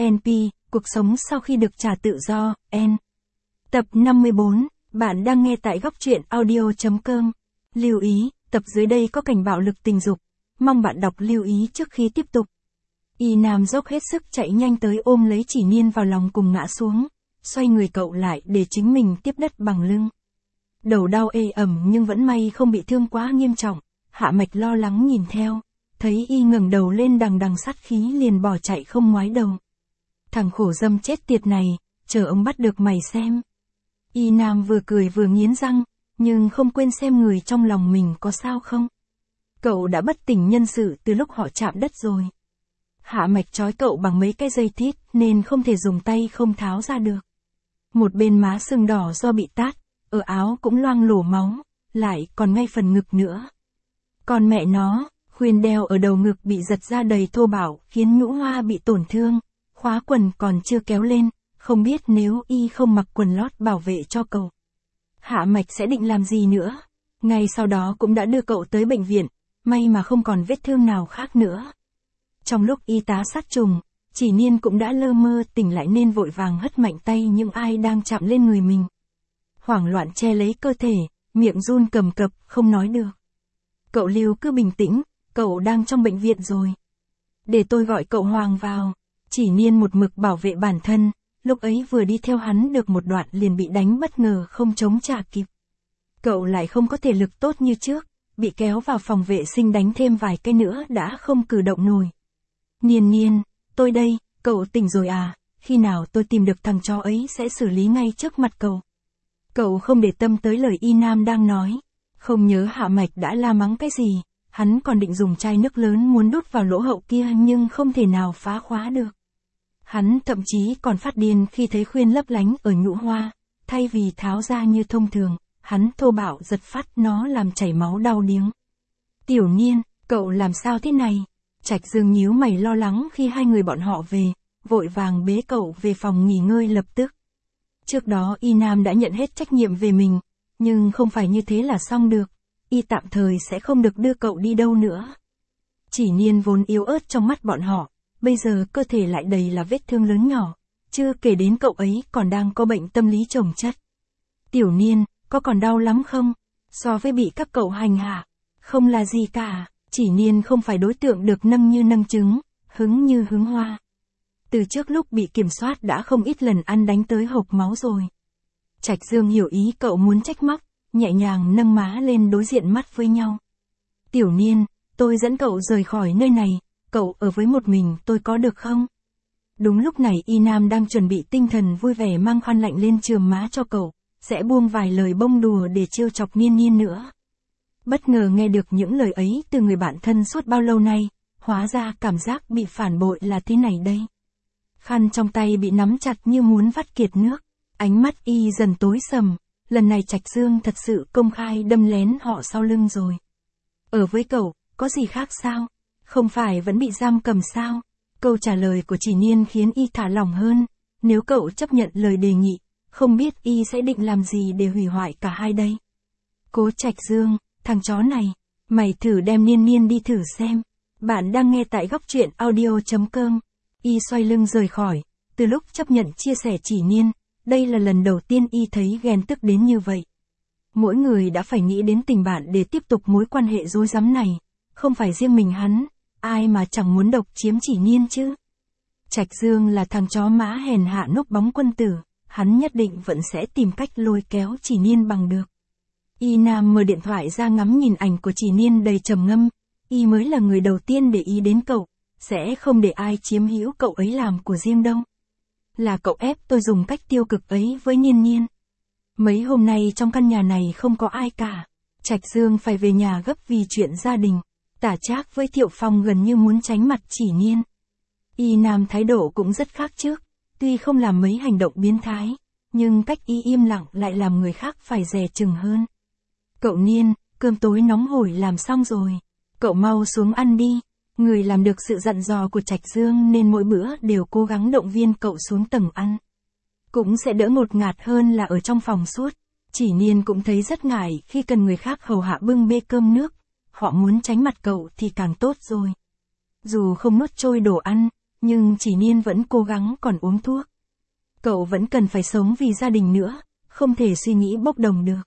NP, cuộc sống sau khi được trả tự do, N. Tập 54, bạn đang nghe tại góc truyện audio.com. Lưu ý, tập dưới đây có cảnh bạo lực tình dục. Mong bạn đọc lưu ý trước khi tiếp tục. Y Nam dốc hết sức chạy nhanh tới ôm lấy Chỉ Niên vào lòng cùng ngã xuống, xoay người cậu lại để chính mình tiếp đất bằng lưng. Đầu đau ê ẩm nhưng vẫn may không bị thương quá nghiêm trọng, Hạ Mạch lo lắng nhìn theo, thấy y ngẩng đầu lên đằng đằng sát khí liền bỏ chạy không ngoái đầu. Thằng khổ dâm chết tiệt này, chờ ông bắt được mày xem. Y Nam vừa cười vừa nghiến răng, nhưng không quên xem người trong lòng mình có sao không. Cậu đã bất tỉnh nhân sự từ lúc họ chạm đất rồi. Hạ Mạch trói cậu bằng mấy cái dây thít nên không thể dùng tay không tháo ra được. Một bên má sưng đỏ do bị tát, ở áo cũng loang lổ máu, lại còn ngay phần ngực nữa. Còn mẹ nó, khuyên đeo ở đầu ngực bị giật ra đầy thô bạo khiến nhũ hoa bị tổn thương, khóa quần còn chưa kéo lên, không biết nếu y không mặc quần lót bảo vệ cho cậu. Hạ Mạch sẽ định làm gì nữa? Ngay sau đó cũng đã đưa cậu tới bệnh viện, may mà không còn vết thương nào khác nữa. Trong lúc y tá sát trùng, Chỉ Niên cũng đã lơ mơ tỉnh lại nên vội vàng hất mạnh tay những ai đang chạm lên người mình. Hoảng loạn che lấy cơ thể, miệng run cầm cập, không nói được. Cậu Lưu cứ bình tĩnh, cậu đang trong bệnh viện rồi. Để tôi gọi cậu Hoàng vào. Chỉ Niên một mực bảo vệ bản thân, lúc ấy vừa đi theo hắn được một đoạn liền bị đánh bất ngờ không chống trả kịp. Cậu lại không có thể lực tốt như trước, bị kéo vào phòng vệ sinh đánh thêm vài cái nữa đã không cử động nổi. Niên, tôi đây, cậu tỉnh rồi à, khi nào tôi tìm được thằng chó ấy sẽ xử lý ngay trước mặt cậu. Cậu không để tâm tới lời Y Nam đang nói, không nhớ Hạ Mạch đã la mắng cái gì, hắn còn định dùng chai nước lớn muốn đút vào lỗ hậu kia nhưng không thể nào phá khóa được. Hắn thậm chí còn phát điên khi thấy khuyên lấp lánh ở nhũ hoa, thay vì tháo ra như thông thường, hắn thô bạo giật phát nó làm chảy máu đau điếng. Tiểu Niên, cậu làm sao thế này? Trạch Dương nhíu mày lo lắng khi hai người bọn họ về, vội vàng bế cậu về phòng nghỉ ngơi lập tức. Trước đó Y Nam đã nhận hết trách nhiệm về mình, nhưng không phải như thế là xong được, y tạm thời sẽ không được đưa cậu đi đâu nữa. Chỉ Niên vốn yếu ớt trong mắt bọn họ, bây giờ cơ thể lại đầy là vết thương lớn nhỏ, chưa kể đến cậu ấy còn đang có bệnh tâm lý chồng chất. Tiểu Niên, có còn đau lắm không? So với bị các cậu hành hạ, không là gì cả. Chỉ Niên không phải đối tượng được nâng như nâng trứng, hứng như hứng hoa. Từ trước lúc bị kiểm soát đã không ít lần ăn đánh tới hộc máu rồi. Trạch Dương hiểu ý cậu muốn trách móc, nhẹ nhàng nâng má lên đối diện mắt với nhau. Tiểu Niên, tôi dẫn cậu rời khỏi nơi này, cậu ở với một mình tôi có được không? Đúng lúc này Y Nam đang chuẩn bị tinh thần vui vẻ mang khăn lạnh lên chườm má cho cậu, sẽ buông vài lời bông đùa để trêu chọc Niên nữa. Bất ngờ nghe được những lời ấy từ người bạn thân suốt bao lâu nay, hóa ra cảm giác bị phản bội là thế này đây. Khăn trong tay bị nắm chặt như muốn vắt kiệt nước, ánh mắt y dần tối sầm, lần này Trạch Dương thật sự công khai đâm lén họ sau lưng rồi. Ở với cậu, có gì khác sao? Không phải vẫn bị giam cầm sao? Câu trả lời của Chỉ Niên khiến y thả lỏng hơn, nếu cậu chấp nhận lời đề nghị, không biết y sẽ định làm gì để hủy hoại cả hai đây. Cố Trạch Dương, thằng chó này, mày thử đem Niên đi thử xem. Bạn đang nghe tại góc truyện audio.com. Y xoay lưng rời khỏi, từ lúc chấp nhận chia sẻ Chỉ Niên, đây là lần đầu tiên y thấy ghen tức đến như vậy. Mỗi người đã phải nghĩ đến tình bạn để tiếp tục mối quan hệ rối rắm này, không phải riêng mình hắn, ai mà chẳng muốn độc chiếm Chỉ Niên chứ. Trạch Dương là thằng chó mã hèn hạ núp bóng quân tử, hắn nhất định vẫn sẽ tìm cách lôi kéo Chỉ Niên bằng được. Y Nam mở điện thoại ra ngắm nhìn ảnh của Chỉ Niên đầy trầm ngâm, y mới là người đầu tiên để ý đến cậu, sẽ không để ai chiếm hữu cậu ấy làm của riêng đâu. Là cậu ép tôi dùng cách tiêu cực ấy với Niên. Mấy hôm nay trong căn nhà này không có ai cả, Trạch Dương phải về nhà gấp vì chuyện gia đình, Tả Trác với Thiệu Phong gần như muốn tránh mặt Chỉ Niên. Y Nam thái độ cũng rất khác trước, tuy không làm mấy hành động biến thái, nhưng cách y im lặng lại làm người khác phải dè chừng hơn. Cậu Niên, cơm tối nóng hổi làm xong rồi, cậu mau xuống ăn đi. Người làm được sự dặn dò của Trạch Dương nên mỗi bữa đều cố gắng động viên cậu xuống tầng ăn. Cũng sẽ đỡ ngột ngạt hơn là ở trong phòng suốt. Chỉ Niên cũng thấy rất ngại khi cần người khác hầu hạ bưng bê cơm nước, họ muốn tránh mặt cậu thì càng tốt rồi. Dù không nuốt trôi đồ ăn, nhưng Chỉ Niên vẫn cố gắng còn uống thuốc. Cậu vẫn cần phải sống vì gia đình nữa, không thể suy nghĩ bốc đồng được.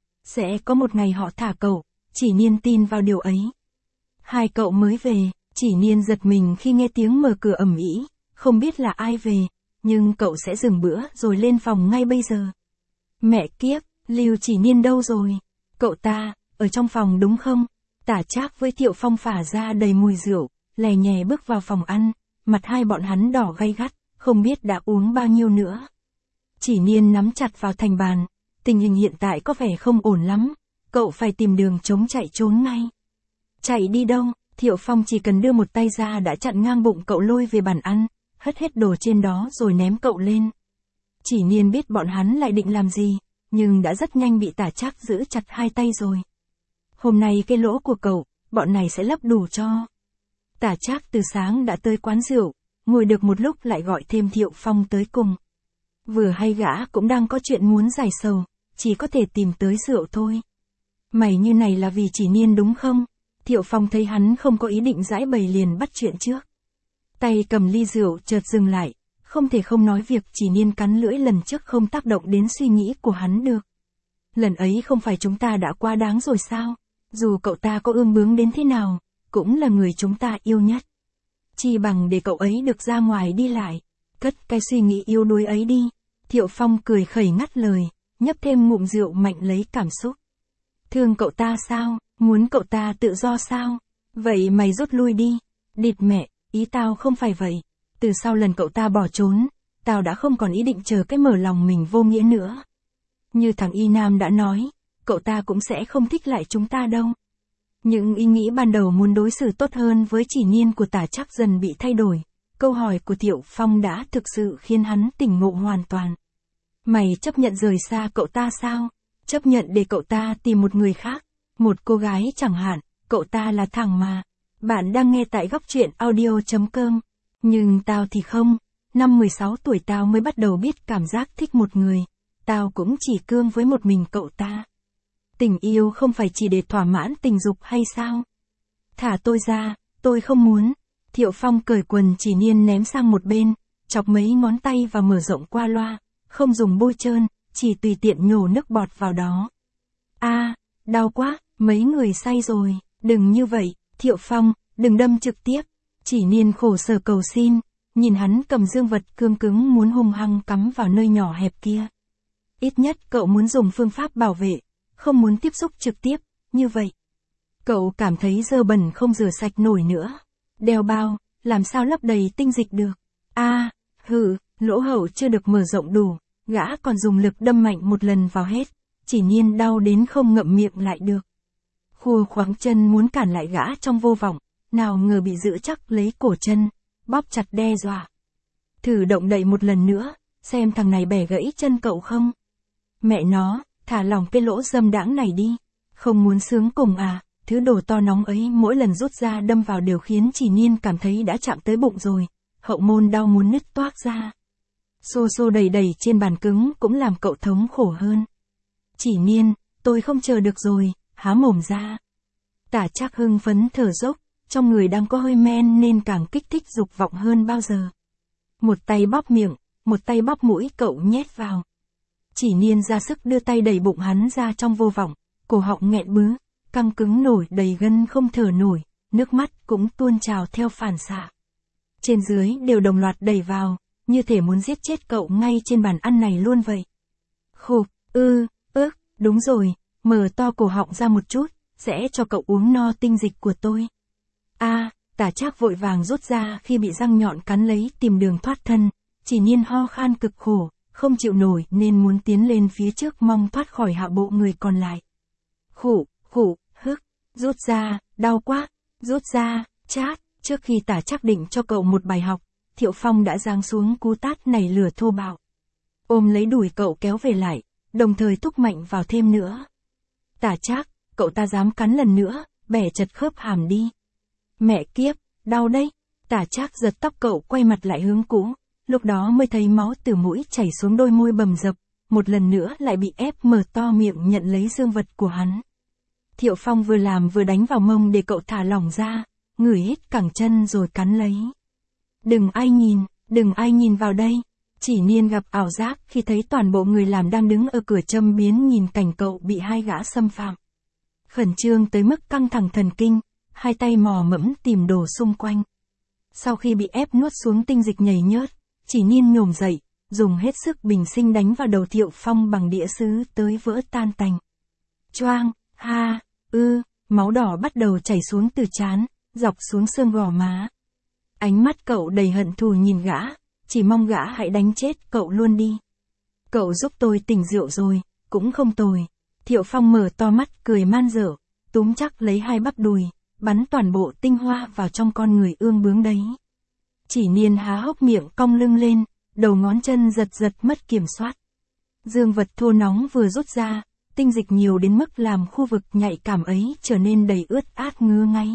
Sẽ có một ngày họ thả cậu, Chỉ Niên tin vào điều ấy. Hai cậu mới về, Chỉ Niên giật mình khi nghe tiếng mở cửa ầm ĩ, không biết là ai về, nhưng cậu sẽ dừng bữa rồi lên phòng ngay bây giờ. Mẹ kiếp, Lưu Chỉ Niên đâu rồi? Cậu ta, ở trong phòng đúng không? Tả Trác với Thiệu Phong phả ra đầy mùi rượu, lè nhè bước vào phòng ăn, mặt hai bọn hắn đỏ gay gắt, không biết đã uống bao nhiêu nữa. Chỉ Niên nắm chặt vào thành bàn, tình hình hiện tại có vẻ không ổn lắm, cậu phải tìm đường chống chạy trốn ngay. Chạy đi đâu? Thiệu Phong chỉ cần đưa một tay ra đã chặn ngang bụng cậu lôi về bàn ăn, hất hết đồ trên đó rồi ném cậu lên. Chỉ Niên biết bọn hắn lại định làm gì, nhưng đã rất nhanh bị Tả Trác giữ chặt hai tay rồi. Hôm nay cái lỗ của cậu, bọn này sẽ lấp đủ cho. Tả Trác từ sáng đã tới quán rượu, ngồi được một lúc lại gọi thêm Thiệu Phong tới cùng. Vừa hay gã cũng đang có chuyện muốn giải sầu, chỉ có thể tìm tới rượu thôi. Mày như này là vì Chỉ Niên đúng không? Thiệu Phong thấy hắn không có ý định giãi bày liền bắt chuyện trước. Tay cầm ly rượu chợt dừng lại, không thể không nói việc Chỉ Niên cắn lưỡi lần trước không tác động đến suy nghĩ của hắn được. Lần ấy không phải chúng ta đã quá đáng rồi sao? Dù cậu ta có ương bướng đến thế nào, cũng là người chúng ta yêu nhất. Chi bằng để cậu ấy được ra ngoài đi lại, cất cái suy nghĩ yếu đuối ấy đi. Thiệu Phong cười khẩy ngắt lời, nhấp thêm ngụm rượu mạnh lấy cảm xúc. Thương cậu ta sao? Muốn cậu ta tự do sao? Vậy mày rút lui đi. Địt mẹ, ý tao không phải vậy. Từ sau lần cậu ta bỏ trốn, tao đã không còn ý định chờ cái mở lòng mình vô nghĩa nữa. Như thằng Y Nam đã nói, cậu ta cũng sẽ không thích lại chúng ta đâu. Những ý nghĩ ban đầu muốn đối xử tốt hơn với Chỉ Niên của Tả Trác dần bị thay đổi. Câu hỏi của Thiệu Phong đã thực sự khiến hắn tỉnh ngộ hoàn toàn. Mày chấp nhận rời xa cậu ta sao? Chấp nhận để cậu ta tìm một người khác, một cô gái chẳng hạn, cậu ta là thằng mà. Bạn đang nghe tại góc truyện audio.com. Nhưng tao thì không, năm 16 tuổi tao mới bắt đầu biết cảm giác thích một người. Tao cũng chỉ cương với một mình cậu ta. Tình yêu không phải chỉ để thỏa mãn tình dục hay sao? Thả tôi ra, tôi không muốn. Thiệu Phong cởi quần Chỉ Niên ném sang một bên, chọc mấy ngón tay và mở rộng qua loa, không dùng bôi trơn, chỉ tùy tiện nhổ nước bọt vào đó. Đau quá, mấy người say rồi, đừng như vậy, Thiệu Phong, đừng đâm trực tiếp. Chỉ Niên khổ sở cầu xin, nhìn hắn cầm dương vật cương cứng muốn hung hăng cắm vào nơi nhỏ hẹp kia. Ít nhất cậu muốn dùng phương pháp bảo vệ, không muốn tiếp xúc trực tiếp, như vậy. Cậu cảm thấy dơ bẩn không rửa sạch nổi nữa. Đeo bao, làm sao lấp đầy tinh dịch được? Lỗ hổng chưa được mở rộng đủ, gã còn dùng lực đâm mạnh một lần vào hết. Chỉ Niên đau đến không ngậm miệng lại được. Khua khoáng chân muốn cản lại gã trong vô vọng, nào ngờ bị giữ chắc lấy cổ chân, bóp chặt đe dọa. Thử động đậy một lần nữa, xem thằng này bẻ gãy chân cậu không? Mẹ nó, thả lỏng cái lỗ dâm đãng này đi. Không muốn sướng cùng à? Thứ đồ to nóng ấy mỗi lần rút ra đâm vào đều khiến Chỉ Niên cảm thấy đã chạm tới bụng rồi, hậu môn đau muốn nứt toác ra. Xô đầy đầy trên bàn cứng cũng làm cậu thống khổ hơn. Chỉ Niên, tôi không chờ được rồi, há mồm ra. Tả Trác hưng phấn thở dốc, trong người đang có hơi men nên càng kích thích dục vọng hơn bao giờ. Một tay bóp miệng, một tay bóp mũi cậu nhét vào. Chỉ Niên ra sức đưa tay đẩy bụng hắn ra trong vô vọng, cổ họng nghẹn bứ, căng cứng nổi đầy gân không thở nổi, nước mắt cũng tuôn trào theo phản xạ. Trên dưới đều đồng loạt đẩy vào, như thể muốn giết chết cậu ngay trên bàn ăn này luôn vậy. Khục, đúng rồi, mở to cổ họng ra một chút, sẽ cho cậu uống no tinh dịch của tôi. Tả Trác vội vàng rút ra khi bị răng nhọn cắn lấy tìm đường thoát thân. Chỉ Niên ho khan cực khổ, không chịu nổi nên muốn tiến lên phía trước mong thoát khỏi hạ bộ người còn lại. Rút ra, đau quá, rút ra, chát. Trước khi Tả Trác định cho cậu một bài học, Thiệu Phong đã giáng xuống cú tát nảy lửa thô bạo. Ôm lấy đùi cậu kéo về lại, đồng thời thúc mạnh vào thêm nữa. Tả Trác, cậu ta dám cắn lần nữa, bẻ chật khớp hàm đi. Mẹ kiếp, đau đấy. Tả Trác giật tóc cậu quay mặt lại hướng cũ, lúc đó mới thấy máu từ mũi chảy xuống đôi môi bầm dập, một lần nữa lại bị ép mở to miệng nhận lấy dương vật của hắn. Thiệu Phong vừa làm vừa đánh vào mông để cậu thả lỏng ra, ngửi hít cẳng chân rồi cắn lấy. đừng ai nhìn vào đây. Chỉ Niên gặp ảo giác khi thấy toàn bộ người làm đang đứng ở cửa châm biếm nhìn cảnh cậu bị hai gã xâm phạm. Khẩn trương tới mức căng thẳng thần kinh, hai tay mò mẫm tìm đồ xung quanh. Sau khi bị ép nuốt xuống tinh dịch nhầy nhớt, Chỉ Niên nhổm dậy, dùng hết sức bình sinh đánh vào đầu Thiệu Phong bằng đĩa sứ tới vỡ tan tành. Choang, ha, máu đỏ bắt đầu chảy xuống từ trán, dọc xuống xương gò má. Ánh mắt cậu đầy hận thù nhìn gã, chỉ mong gã hãy đánh chết cậu luôn đi. Cậu giúp tôi tỉnh rượu rồi, cũng không tồi. Thiệu Phong mở to mắt cười man dở, túm chắc lấy hai bắp đùi, bắn toàn bộ tinh hoa vào trong con người ương bướng đấy. Chỉ Niên há hốc miệng cong lưng lên, đầu ngón chân giật mất kiểm soát. Dương vật thô nóng vừa rút ra, tinh dịch nhiều đến mức làm khu vực nhạy cảm ấy trở nên đầy ướt át ngứa ngáy.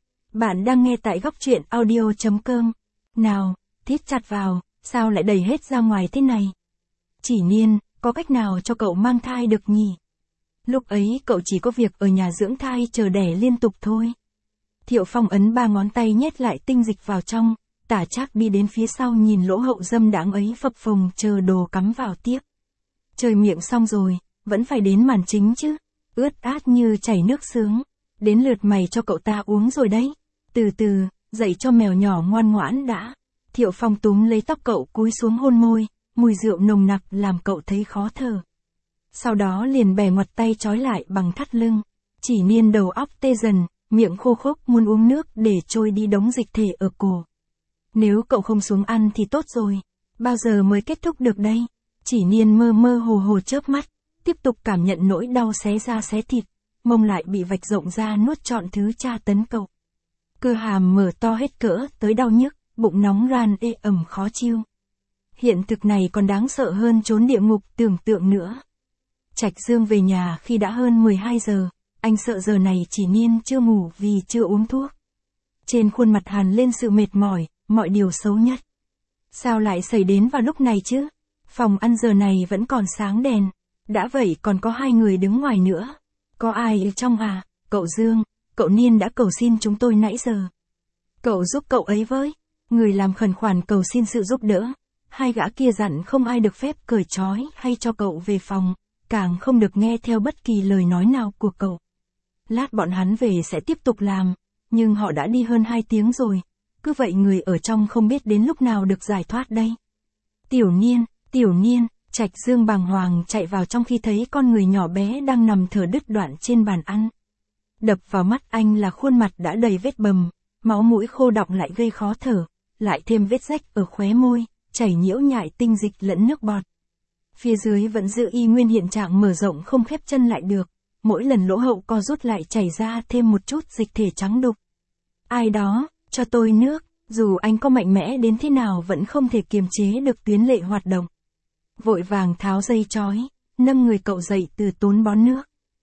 Bạn đang nghe tại góc truyện audio.com. Nào, thít chặt vào, sao lại đầy hết ra ngoài thế này? Chỉ Niên, có cách nào cho cậu mang thai được nhỉ? Lúc ấy cậu chỉ có việc ở nhà dưỡng thai chờ đẻ liên tục thôi. Thiệu Phong ấn 3 ngón tay nhét lại tinh dịch vào trong, Tả Trác đi đến phía sau nhìn lỗ hậu dâm đãng ấy phập phồng chờ đồ cắm vào tiếp. Trời miệng xong rồi, vẫn phải đến màn chính chứ, ướt át như chảy nước sướng. Đến lượt mày cho cậu ta uống rồi đấy. Từ từ, dậy cho mèo nhỏ ngoan ngoãn đã. Thiệu Phong túm lấy tóc cậu cúi xuống hôn môi, mùi rượu nồng nặc làm cậu thấy khó thở. Sau đó liền bẻ ngoặt tay trói lại bằng thắt lưng. Chỉ Niên đầu óc tê dần, miệng khô khốc muốn uống nước để trôi đi đống dịch thể ở cổ. Nếu cậu không xuống ăn thì tốt rồi. Bao giờ mới kết thúc được đây? Chỉ Niên mơ hồ chớp mắt, tiếp tục cảm nhận nỗi đau xé da xé thịt, mông lại bị vạch rộng ra nuốt trọn thứ tra tấn cậu. Cơ hàm mở to hết cỡ tới đau nhức, bụng nóng ran ê ẩm khó chịu. Hiện thực này còn đáng sợ hơn chốn địa ngục tưởng tượng nữa. Trạch Dương về nhà khi đã hơn 12 giờ, anh sợ giờ này Chỉ Niên chưa ngủ vì chưa uống thuốc. Trên khuôn mặt hằn lên sự mệt mỏi, mọi điều xấu nhất. Sao lại xảy đến vào lúc này chứ? Phòng ăn giờ này vẫn còn sáng đèn. Đã vậy còn có 2 người đứng ngoài nữa. Có ai ở trong à? Cậu Dương, cậu Niên đã cầu xin chúng tôi nãy giờ. Cậu giúp cậu ấy với. Người làm khẩn khoản cầu xin sự giúp đỡ. 2 gã kia dặn không ai được phép cởi trói hay cho cậu về phòng, càng không được nghe theo bất kỳ lời nói nào của cậu. Lát bọn hắn về sẽ tiếp tục làm, nhưng họ đã đi hơn 2 tiếng rồi. Cứ vậy người ở trong không biết đến lúc nào được giải thoát đây. Tiểu Niên, Trạch Dương bàng hoàng chạy vào trong khi thấy con người nhỏ bé đang nằm thở đứt đoạn trên bàn ăn. Đập vào mắt anh là khuôn mặt đã đầy vết bầm, máu mũi khô đọng lại gây khó thở, lại thêm vết rách ở khóe môi, chảy nhiễu nhại tinh dịch lẫn nước bọt. Phía dưới vẫn giữ y nguyên hiện trạng mở rộng không khép chân lại được, mỗi lần lỗ hậu co rút lại chảy ra thêm một chút dịch thể trắng đục. Ai đó, cho tôi nước, dù anh có mạnh mẽ đến thế nào vẫn không thể kiềm chế được tuyến lệ hoạt động. Vội vàng tháo dây trói, nâng người cậu dậy từ tốn bón nước.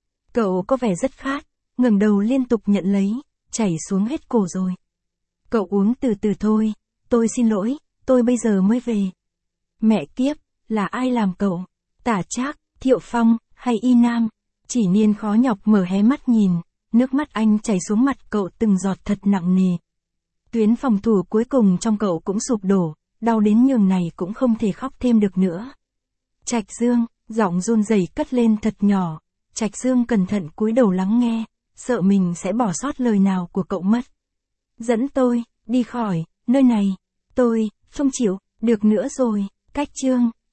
Cậu có vẻ rất khát, ngẩng đầu liên tục nhận lấy, chảy xuống hết cổ rồi. Cậu uống từ từ thôi, tôi xin lỗi, tôi bây giờ mới về. Mẹ kiếp, là ai làm cậu? Tả Trác, Thiệu Phong, hay Y Nam? Chỉ Niên khó nhọc mở hé mắt nhìn, nước mắt anh chảy xuống mặt cậu từng giọt thật nặng nề. Tuyến phòng thủ cuối cùng trong cậu cũng sụp đổ, đau đến nhường này cũng không thể khóc thêm được nữa. Trạch Dương, giọng run rẩy cất lên thật nhỏ. Trạch Dương cẩn thận cúi đầu lắng nghe, sợ mình sẽ bỏ sót lời nào của cậu mất. Dẫn tôi, đi khỏi, nơi này, tôi, không chịu, được nữa rồi, Cách Chương.